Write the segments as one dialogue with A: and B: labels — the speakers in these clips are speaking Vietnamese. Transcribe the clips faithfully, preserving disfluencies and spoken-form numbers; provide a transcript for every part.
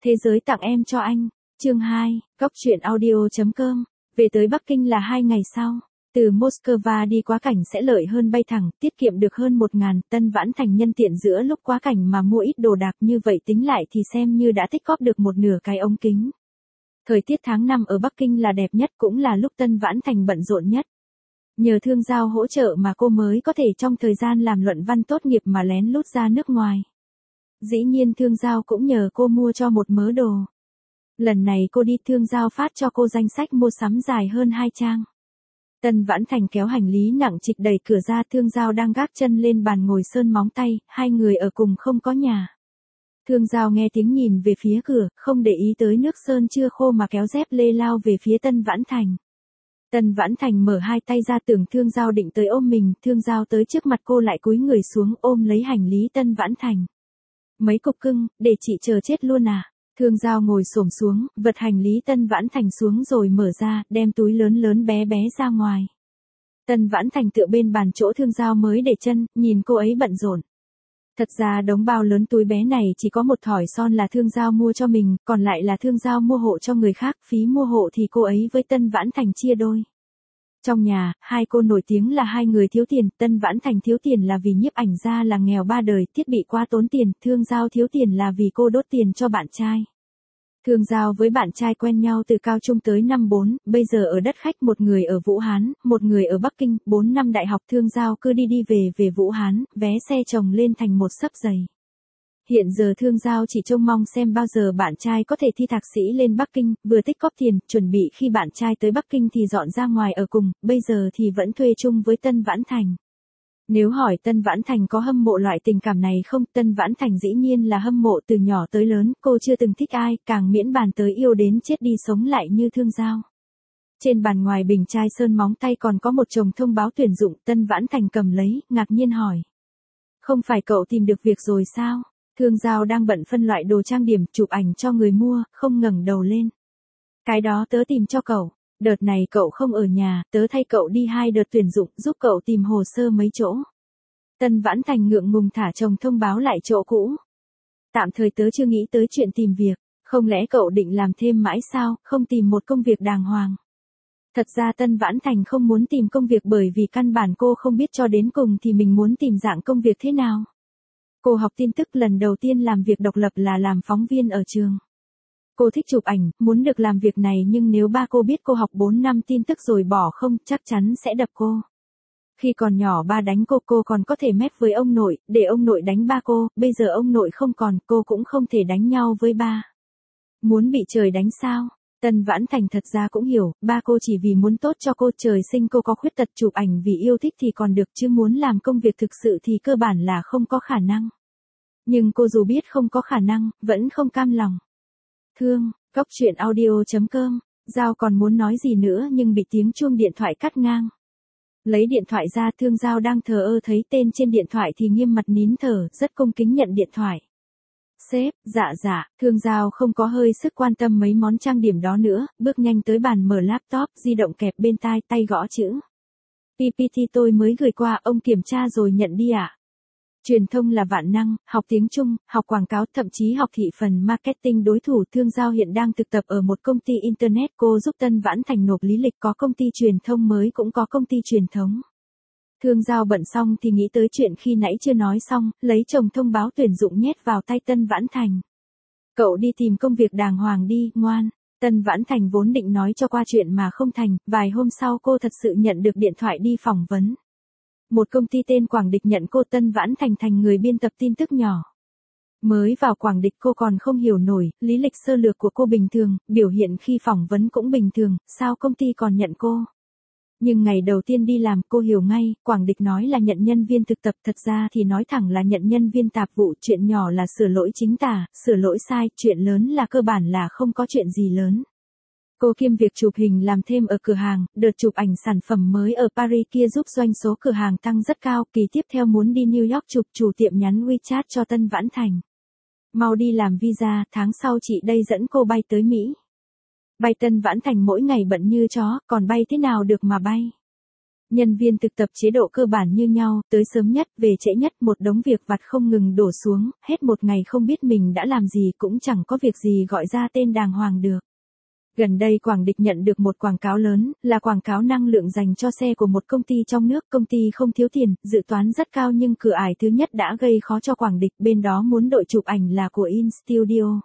A: Thế giới tặng em cho anh. Chương hai, Góc truyện audio.com. Về tới Bắc Kinh là hai ngày sau. Từ Moscow đi quá cảnh sẽ lợi hơn bay thẳng, tiết kiệm được hơn một ngàn. Tân Vãn Thành nhân tiện giữa lúc quá cảnh mà mua ít đồ đạc, như vậy tính lại thì xem như đã tích góp được một nửa cái ống kính. Thời tiết tháng năm ở Bắc Kinh là đẹp nhất, cũng là lúc Tân Vãn Thành bận rộn nhất. Nhờ Thương Giao hỗ trợ mà cô mới có thể trong thời gian làm luận văn tốt nghiệp mà lén lút ra nước ngoài. Dĩ nhiên Thương Giao cũng nhờ cô mua cho một mớ đồ. Lần này cô đi, Thương Giao phát cho cô danh sách mua sắm dài hơn hai trang. Tân Vãn Thành kéo hành lý nặng trịch đẩy cửa ra, Thương Giao đang gác chân lên bàn ngồi sơn móng tay, hai người ở cùng không có nhà. Thương Giao nghe tiếng nhìn về phía cửa, không để ý tới nước sơn chưa khô mà kéo dép lê lao về phía Tân Vãn Thành. Tân Vãn Thành mở hai tay ra, tưởng Thương Giao định tới ôm mình, Thương Giao tới trước mặt cô lại cúi người xuống ôm lấy hành lý Tân Vãn Thành. Mấy cục cưng, để chị chờ chết luôn à? Thương Giao ngồi xổm xuống, vật hành lý Tân Vãn Thành xuống rồi mở ra, đem túi lớn lớn bé bé ra ngoài. Tân Vãn Thành tựa bên bàn chỗ Thương Giao mới để chân, nhìn cô ấy bận rộn. Thật ra đống bao lớn túi bé này chỉ có một thỏi son là Thương Giao mua cho mình, còn lại là Thương Giao mua hộ cho người khác, phí mua hộ thì cô ấy với Tân Vãn Thành chia đôi. Trong nhà, hai cô nổi tiếng là hai người thiếu tiền, Tân Vãn Thành thiếu tiền là vì nhiếp ảnh gia là nghèo ba đời, thiết bị quá tốn tiền, Thương Giao thiếu tiền là vì cô đốt tiền cho bạn trai. Thương Giao với bạn trai quen nhau từ cao trung tới năm bốn, bây giờ ở đất khách, một người ở Vũ Hán, một người ở Bắc Kinh, bốn năm đại học. Thương Giao cứ đi đi về về Vũ Hán, vé xe chồng lên thành một xấp giày. Hiện giờ Thương Giao chỉ trông mong xem bao giờ bạn trai có thể thi thạc sĩ lên Bắc Kinh, vừa tích góp tiền, chuẩn bị khi bạn trai tới Bắc Kinh thì dọn ra ngoài ở cùng, bây giờ thì vẫn thuê chung với Tân Vãn Thành. Nếu hỏi Tân Vãn Thành có hâm mộ loại tình cảm này không, Tân Vãn Thành dĩ nhiên là hâm mộ, từ nhỏ tới lớn, cô chưa từng thích ai, càng miễn bàn tới yêu đến chết đi sống lại như Thương Giao. Trên bàn ngoài bình chai sơn móng tay còn có một chồng thông báo tuyển dụng, Tân Vãn Thành cầm lấy, ngạc nhiên hỏi. Không phải cậu tìm được việc rồi sao? Thương Giao đang bận phân loại đồ trang điểm, chụp ảnh cho người mua, không ngẩng đầu lên. Cái đó tớ tìm cho cậu. Đợt này cậu không ở nhà, tớ thay cậu đi hai đợt tuyển dụng, giúp cậu tìm hồ sơ mấy chỗ. Tân Vãn Thành ngượng ngùng thả chồng thông báo lại chỗ cũ. Tạm thời tớ chưa nghĩ tới chuyện tìm việc, không lẽ cậu định làm thêm mãi sao, không tìm một công việc đàng hoàng. Thật ra Tân Vãn Thành không muốn tìm công việc bởi vì căn bản cô không biết cho đến cùng thì mình muốn tìm dạng công việc thế nào. Cô học tin tức, lần đầu tiên làm việc độc lập là làm phóng viên ở trường. Cô thích chụp ảnh, muốn được làm việc này, nhưng nếu ba cô biết cô học bốn năm tin tức rồi bỏ không, chắc chắn sẽ đập cô. Khi còn nhỏ ba đánh cô, cô còn có thể mép với ông nội, để ông nội đánh ba cô, bây giờ ông nội không còn, cô cũng không thể đánh nhau với ba. Muốn bị trời đánh sao? Tân Vãn Thành thật ra cũng hiểu, ba cô chỉ vì muốn tốt cho cô, trời sinh cô có khuyết tật, chụp ảnh vì yêu thích thì còn được, chứ muốn làm công việc thực sự thì cơ bản là không có khả năng. Nhưng cô dù biết không có khả năng, vẫn không cam lòng. Thương, Góc truyện audio.com, Giao còn muốn nói gì nữa nhưng bị tiếng chuông điện thoại cắt ngang. Lấy điện thoại ra, Thương Giao đang thờ ơ thấy tên trên điện thoại thì nghiêm mặt nín thở, rất cung kính nhận điện thoại. Sếp, dạ dạ, Thương Giao không có hơi sức quan tâm mấy món trang điểm đó nữa, bước nhanh tới bàn mở laptop, di động kẹp bên tai, tay gõ chữ. pê pê tê tôi mới gửi qua, ông kiểm tra rồi nhận đi ạ. À? Truyền thông là vạn năng, học tiếng Trung, học quảng cáo, thậm chí học thị phần marketing. Đối thủ Thương Giao hiện đang thực tập ở một công ty internet, cô giúp Tân Vãn Thành nộp lý lịch, có công ty truyền thông mới cũng có công ty truyền thống. Thương Giao bận xong thì nghĩ tới chuyện khi nãy chưa nói xong, lấy chồng thông báo tuyển dụng nhét vào tay Tân Vãn Thành. Cậu đi tìm công việc đàng hoàng đi, ngoan. Tân Vãn Thành vốn định nói cho qua chuyện mà không thành, vài hôm sau cô thật sự nhận được điện thoại đi phỏng vấn. Một công ty tên Quảng Địch nhận cô, Tân Vãn Thành thành người biên tập tin tức nhỏ. Mới vào Quảng Địch cô còn không hiểu nổi, lý lịch sơ lược của cô bình thường, biểu hiện khi phỏng vấn cũng bình thường, sao công ty còn nhận cô. Nhưng ngày đầu tiên đi làm cô hiểu ngay, Quảng Địch nói là nhận nhân viên thực tập, thật ra thì nói thẳng là nhận nhân viên tạp vụ, chuyện nhỏ là sửa lỗi chính tả, sửa lỗi sai, chuyện lớn là cơ bản là không có chuyện gì lớn. Cô kiêm việc chụp hình làm thêm ở cửa hàng, đợt chụp ảnh sản phẩm mới ở Paris kia giúp doanh số cửa hàng tăng rất cao, kỳ tiếp theo muốn đi New York chụp, chủ tiệm nhắn WeChat cho Tân Vãn Thành. Mau đi làm visa, tháng sau chị đây dẫn cô bay tới Mỹ. Bay Tân Vãn Thành mỗi ngày bận như chó, còn bay thế nào được mà bay. Nhân viên thực tập chế độ cơ bản như nhau, tới sớm nhất, về trễ nhất, một đống việc vặt không ngừng đổ xuống, hết một ngày không biết mình đã làm gì cũng chẳng có việc gì gọi ra tên đàng hoàng được. Gần đây Quảng Địch nhận được một quảng cáo lớn, là quảng cáo năng lượng dành cho xe của một công ty trong nước. Công ty không thiếu tiền, dự toán rất cao nhưng cửa ải thứ nhất đã gây khó cho Quảng Địch, bên đó muốn đội chụp ảnh là của In Studio.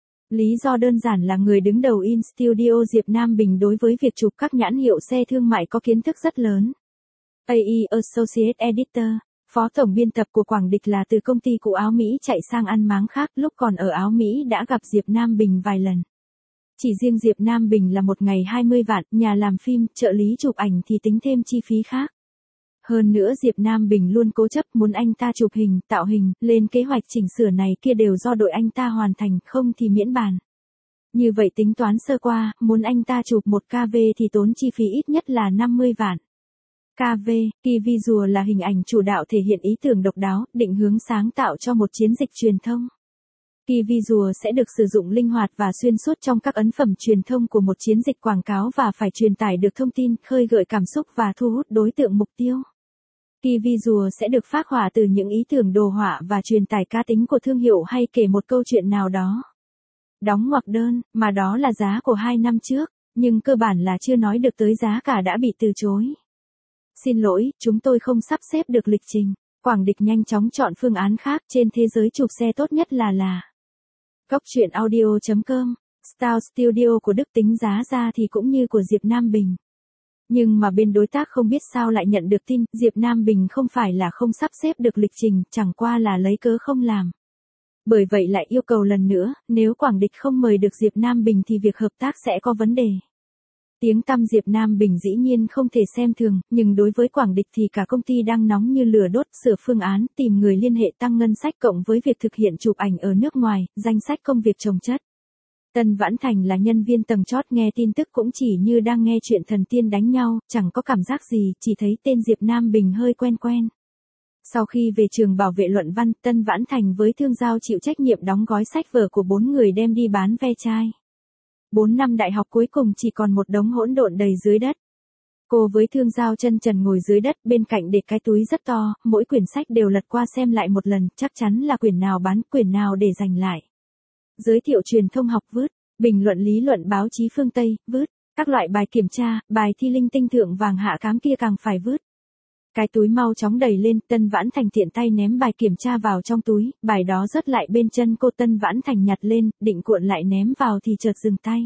A: Lý do đơn giản là người đứng đầu In Studio Diệp Nam Bình đối với việc chụp các nhãn hiệu xe thương mại có kiến thức rất lớn. a e Associate Editor, phó tổng biên tập của Quảng Địch là từ công ty cũ áo Mỹ chạy sang ăn máng khác, lúc còn ở áo Mỹ đã gặp Diệp Nam Bình vài lần. Chỉ riêng Diệp Nam Bình là một ngày hai mươi vạn, nhà làm phim, trợ lý chụp ảnh thì tính thêm chi phí khác. Hơn nữa Diệp Nam Bình luôn cố chấp muốn anh ta chụp hình, tạo hình, lên kế hoạch chỉnh sửa này kia đều do đội anh ta hoàn thành, không thì miễn bàn. Như vậy tính toán sơ qua, muốn anh ta chụp một ca vê thì tốn chi phí ít nhất là năm mươi vạn. ca vê, Key Visual là hình ảnh chủ đạo thể hiện ý tưởng độc đáo, định hướng sáng tạo cho một chiến dịch truyền thông. Key Visual sẽ được sử dụng linh hoạt và xuyên suốt trong các ấn phẩm truyền thông của một chiến dịch quảng cáo và phải truyền tải được thông tin, khơi gợi cảm xúc và thu hút đối tượng mục tiêu. Key Visual sẽ được phác họa từ những ý tưởng đồ họa và truyền tải cá tính của thương hiệu hay kể một câu chuyện nào đó. Đóng ngoặc đơn, mà đó là giá của hai năm trước, nhưng cơ bản là chưa nói được tới giá cả đã bị từ chối. Xin lỗi, chúng tôi không sắp xếp được lịch trình. Quảng Địch nhanh chóng chọn phương án khác, trên thế giới chụp xe tốt nhất là là. Góc truyện audio chấm com, Style Studio của Đức tính giá ra thì cũng như của Diệp Nam Bình. Nhưng mà bên đối tác không biết sao lại nhận được tin, Diệp Nam Bình không phải là không sắp xếp được lịch trình, chẳng qua là lấy cớ không làm. Bởi vậy lại yêu cầu lần nữa, nếu Quảng Địch không mời được Diệp Nam Bình thì việc hợp tác sẽ có vấn đề. Tiếng tăm Diệp Nam Bình dĩ nhiên không thể xem thường, nhưng đối với Quảng Địch thì cả công ty đang nóng như lửa đốt, sửa phương án, tìm người liên hệ tăng ngân sách cộng với việc thực hiện chụp ảnh ở nước ngoài, danh sách công việc chồng chất. Tân Vãn Thành là nhân viên tầng chót nghe tin tức cũng chỉ như đang nghe chuyện thần tiên đánh nhau, chẳng có cảm giác gì, chỉ thấy tên Diệp Nam Bình hơi quen quen. Sau khi về trường bảo vệ luận văn, Tân Vãn Thành với Thương Giao chịu trách nhiệm đóng gói sách vở của bốn người đem đi bán ve chai. Bốn năm đại học cuối cùng chỉ còn một đống hỗn độn đầy dưới đất. Cô với Thương Giao chân trần ngồi dưới đất, bên cạnh để cái túi rất to, mỗi quyển sách đều lật qua xem lại một lần, chắc chắn là quyển nào bán, quyển nào để dành lại. Giới thiệu truyền thông học vứt, bình luận lý luận báo chí phương Tây, vứt, các loại bài kiểm tra, bài thi linh tinh thượng vàng hạ cám kia càng phải vứt. Cái túi mau chóng đầy lên, Tân Vãn Thành tiện tay ném bài kiểm tra vào trong túi, bài đó rớt lại bên chân cô. Tân Vãn Thành nhặt lên, định cuộn lại ném vào thì chợt dừng tay.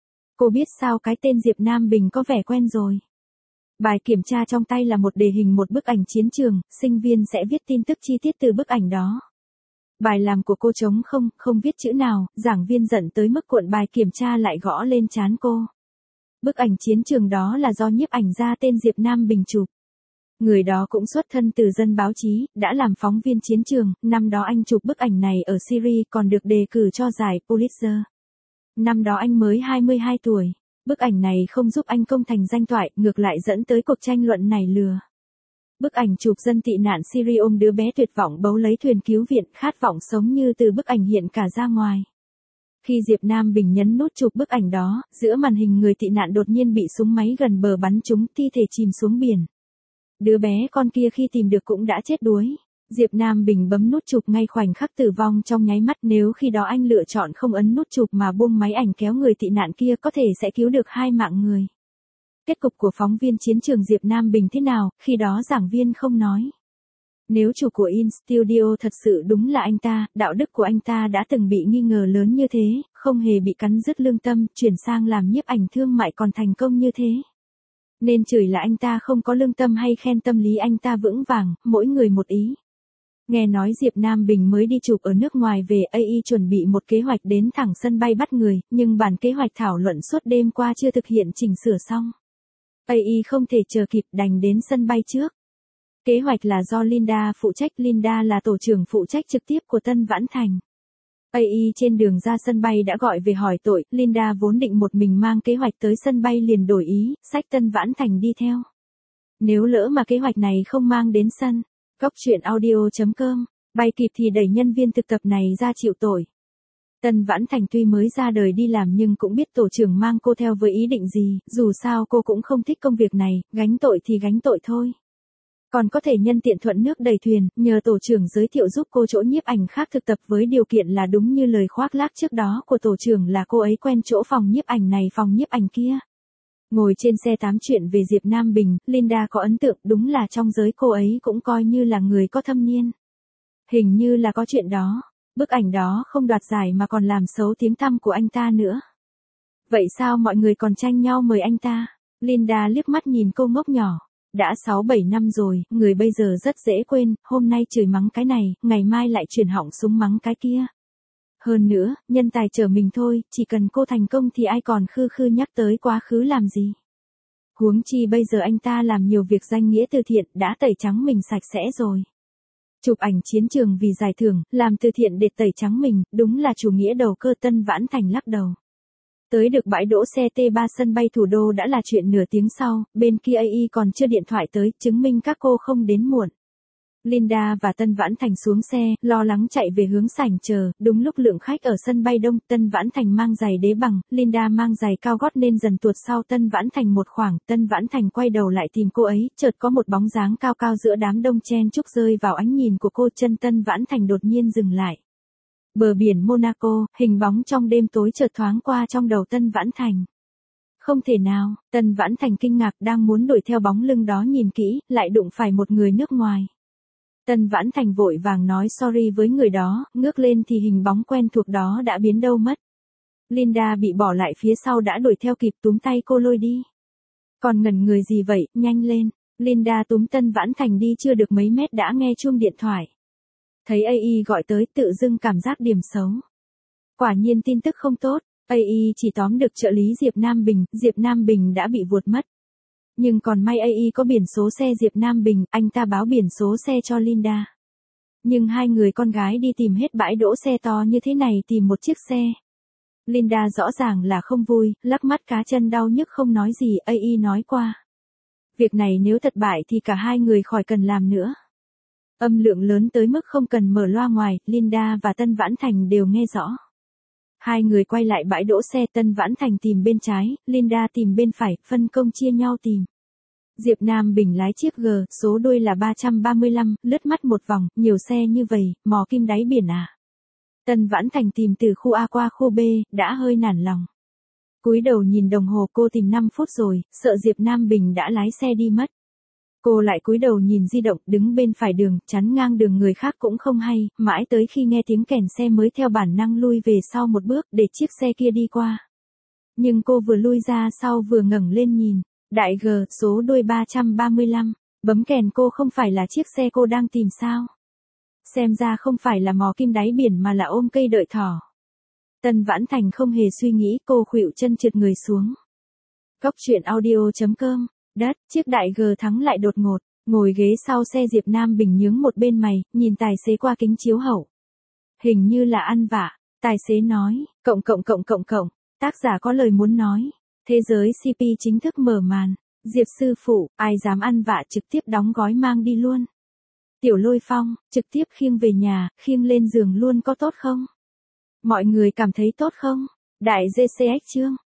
A: Cô biết sao cái tên Diệp Nam Bình có vẻ quen rồi. Bài kiểm tra trong tay là một đề hình một bức ảnh chiến trường, sinh viên sẽ viết tin tức chi tiết từ bức ảnh đó. Bài làm của cô trống không, không viết chữ nào, giảng viên giận tới mức cuộn bài kiểm tra lại gõ lên trán cô. Bức ảnh chiến trường đó là do nhiếp ảnh gia tên Diệp Nam Bình chụp. Người đó cũng xuất thân từ dân báo chí, đã làm phóng viên chiến trường, năm đó anh chụp bức ảnh này ở Syria còn được đề cử cho giải Pulitzer. Năm đó anh mới hai mươi hai tuổi, bức ảnh này không giúp anh công thành danh toại, ngược lại dẫn tới cuộc tranh luận nảy lửa. Bức ảnh chụp dân tị nạn Syria ôm đứa bé tuyệt vọng bấu lấy thuyền cứu viện, khát vọng sống như từ bức ảnh hiện cả ra ngoài. Khi Diệp Nam Bình nhấn nút chụp bức ảnh đó, giữa màn hình người tị nạn đột nhiên bị súng máy gần bờ bắn trúng, thi thể chìm xuống biển. Đứa bé con kia khi tìm được cũng đã chết đuối. Diệp Nam Bình bấm nút chụp ngay khoảnh khắc tử vong trong nháy mắt, nếu khi đó anh lựa chọn không ấn nút chụp mà buông máy ảnh kéo người tị nạn kia có thể sẽ cứu được hai mạng người. Kết cục của phóng viên chiến trường Diệp Nam Bình thế nào, khi đó giảng viên không nói. Nếu chủ của In Studio thật sự đúng là anh ta, đạo đức của anh ta đã từng bị nghi ngờ lớn như thế, không hề bị cắn rứt lương tâm, chuyển sang làm nhiếp ảnh thương mại còn thành công như thế. Nên chửi là anh ta không có lương tâm hay khen tâm lý anh ta vững vàng, mỗi người một ý. Nghe nói Diệp Nam Bình mới đi chụp ở nước ngoài về, a e chuẩn bị một kế hoạch đến thẳng sân bay bắt người, nhưng bản kế hoạch thảo luận suốt đêm qua chưa thực hiện chỉnh sửa xong. a e không thể chờ kịp đành đến sân bay trước. Kế hoạch là do Linda phụ trách, Linda là tổ trưởng phụ trách trực tiếp của Tân Vãn Thành. a e trên đường ra sân bay đã gọi về hỏi tội, Linda vốn định một mình mang kế hoạch tới sân bay liền đổi ý, xách Tân Vãn Thành đi theo. Nếu lỡ mà kế hoạch này không mang đến sân, góc truyện audio chấm com, bay kịp thì đẩy nhân viên thực tập này ra chịu tội. Tân Vãn Thành tuy mới ra đời đi làm nhưng cũng biết tổ trưởng mang cô theo với ý định gì, dù sao cô cũng không thích công việc này, gánh tội thì gánh tội thôi. Còn có thể nhân tiện thuận nước đầy thuyền, nhờ tổ trưởng giới thiệu giúp cô chỗ nhiếp ảnh khác thực tập với điều kiện là đúng như lời khoác lác trước đó của tổ trưởng là cô ấy quen chỗ phòng nhiếp ảnh này phòng nhiếp ảnh kia. Ngồi trên xe tám chuyện về Diệp Nam Bình, Linda có ấn tượng đúng là trong giới cô ấy cũng coi như là người có thâm niên. Hình như là có chuyện đó, bức ảnh đó không đoạt giải mà còn làm xấu tiếng tăm của anh ta nữa. Vậy sao mọi người còn tranh nhau mời anh ta? Linda liếc mắt nhìn cô ngốc nhỏ. Đã sáu bảy năm rồi, người bây giờ rất dễ quên, hôm nay chửi mắng cái này, ngày mai lại chuyển họng súng mắng cái kia. Hơn nữa, nhân tài chờ mình thôi, chỉ cần cô thành công thì ai còn khư khư nhắc tới quá khứ làm gì. Huống chi bây giờ anh ta làm nhiều việc danh nghĩa từ thiện, đã tẩy trắng mình sạch sẽ rồi. Chụp ảnh chiến trường vì giải thưởng, làm từ thiện để tẩy trắng mình, đúng là chủ nghĩa đầu cơ. Tân Vãn Thành lắc đầu. Tới được bãi đỗ xe T ba sân bay thủ đô đã là chuyện nửa tiếng sau, bên kia a i còn chưa điện thoại tới, chứng minh các cô không đến muộn. Linda và Tân Vãn Thành xuống xe, lo lắng chạy về hướng sảnh chờ, đúng lúc lượng khách ở sân bay đông, Tân Vãn Thành mang giày đế bằng, Linda mang giày cao gót nên dần tuột sau Tân Vãn Thành một khoảng, Tân Vãn Thành quay đầu lại tìm cô ấy, chợt có một bóng dáng cao cao giữa đám đông chen chúc rơi vào ánh nhìn của cô, chân Tân Vãn Thành đột nhiên dừng lại. Bờ biển Monaco, hình bóng trong đêm tối chợt thoáng qua trong đầu Tân Vãn Thành. Không thể nào, Tân Vãn Thành kinh ngạc đang muốn đuổi theo bóng lưng đó nhìn kỹ, lại đụng phải một người nước ngoài. Tân Vãn Thành vội vàng nói sorry với người đó, ngước lên thì hình bóng quen thuộc đó đã biến đâu mất. Linda bị bỏ lại phía sau đã đuổi theo kịp túm tay cô lôi đi. Còn ngẩn người gì vậy, nhanh lên. Linda túm Tân Vãn Thành đi chưa được mấy mét đã nghe chuông điện thoại. Thấy a i gọi tới tự dưng cảm giác điểm xấu. Quả nhiên tin tức không tốt, a i chỉ tóm được trợ lý Diệp Nam Bình, Diệp Nam Bình đã bị vụt mất. Nhưng còn may a i có biển số xe Diệp Nam Bình, anh ta báo biển số xe cho Linda. Nhưng hai người con gái đi tìm hết bãi đỗ xe to như thế này tìm một chiếc xe. Linda rõ ràng là không vui, lắc mắt cá chân đau nhức không nói gì, a i nói qua. Việc này nếu thất bại thì cả hai người khỏi cần làm nữa. Âm lượng lớn tới mức không cần mở loa ngoài, Linda và Tân Vãn Thành đều nghe rõ. Hai người quay lại bãi đỗ xe, Tân Vãn Thành tìm bên trái, Linda tìm bên phải, phân công chia nhau tìm. Diệp Nam Bình lái chiếc G, số đuôi là ba trăm ba mươi lăm, lướt mắt một vòng, nhiều xe như vậy, mò kim đáy biển à. Tân Vãn Thành tìm từ khu A qua khu B, đã hơi nản lòng. Cúi đầu nhìn đồng hồ cô tìm năm phút rồi, sợ Diệp Nam Bình đã lái xe đi mất. Cô lại cúi đầu nhìn di động, đứng bên phải đường, chắn ngang đường người khác cũng không hay, mãi tới khi nghe tiếng kèn xe mới theo bản năng lui về sau một bước để chiếc xe kia đi qua. Nhưng cô vừa lui ra sau vừa ngẩng lên nhìn, đại G, số đuôi ba trăm ba mươi lăm, bấm kèn cô không phải là chiếc xe cô đang tìm sao? Xem ra không phải là mò kim đáy biển mà là ôm cây đợi thỏ. Tân Vãn Thành không hề suy nghĩ, cô khuỵu chân trượt người xuống. Góc truyện audio chấm com. Đất, chiếc đại G thắng lại đột ngột, ngồi ghế sau xe Diệp Nam Bình nhướng một bên mày, nhìn tài xế qua kính chiếu hậu. Hình như là ăn vạ, tài xế nói, cộng cộng cộng cộng cộng, tác giả có lời muốn nói. Thế giới xê pê chính thức mở màn, Diệp sư phụ, ai dám ăn vạ trực tiếp đóng gói mang đi luôn. Tiểu Lôi Phong, trực tiếp khiêng về nhà, khiêng lên giường luôn có tốt không? Mọi người cảm thấy tốt không? Đại giê xê ích chương.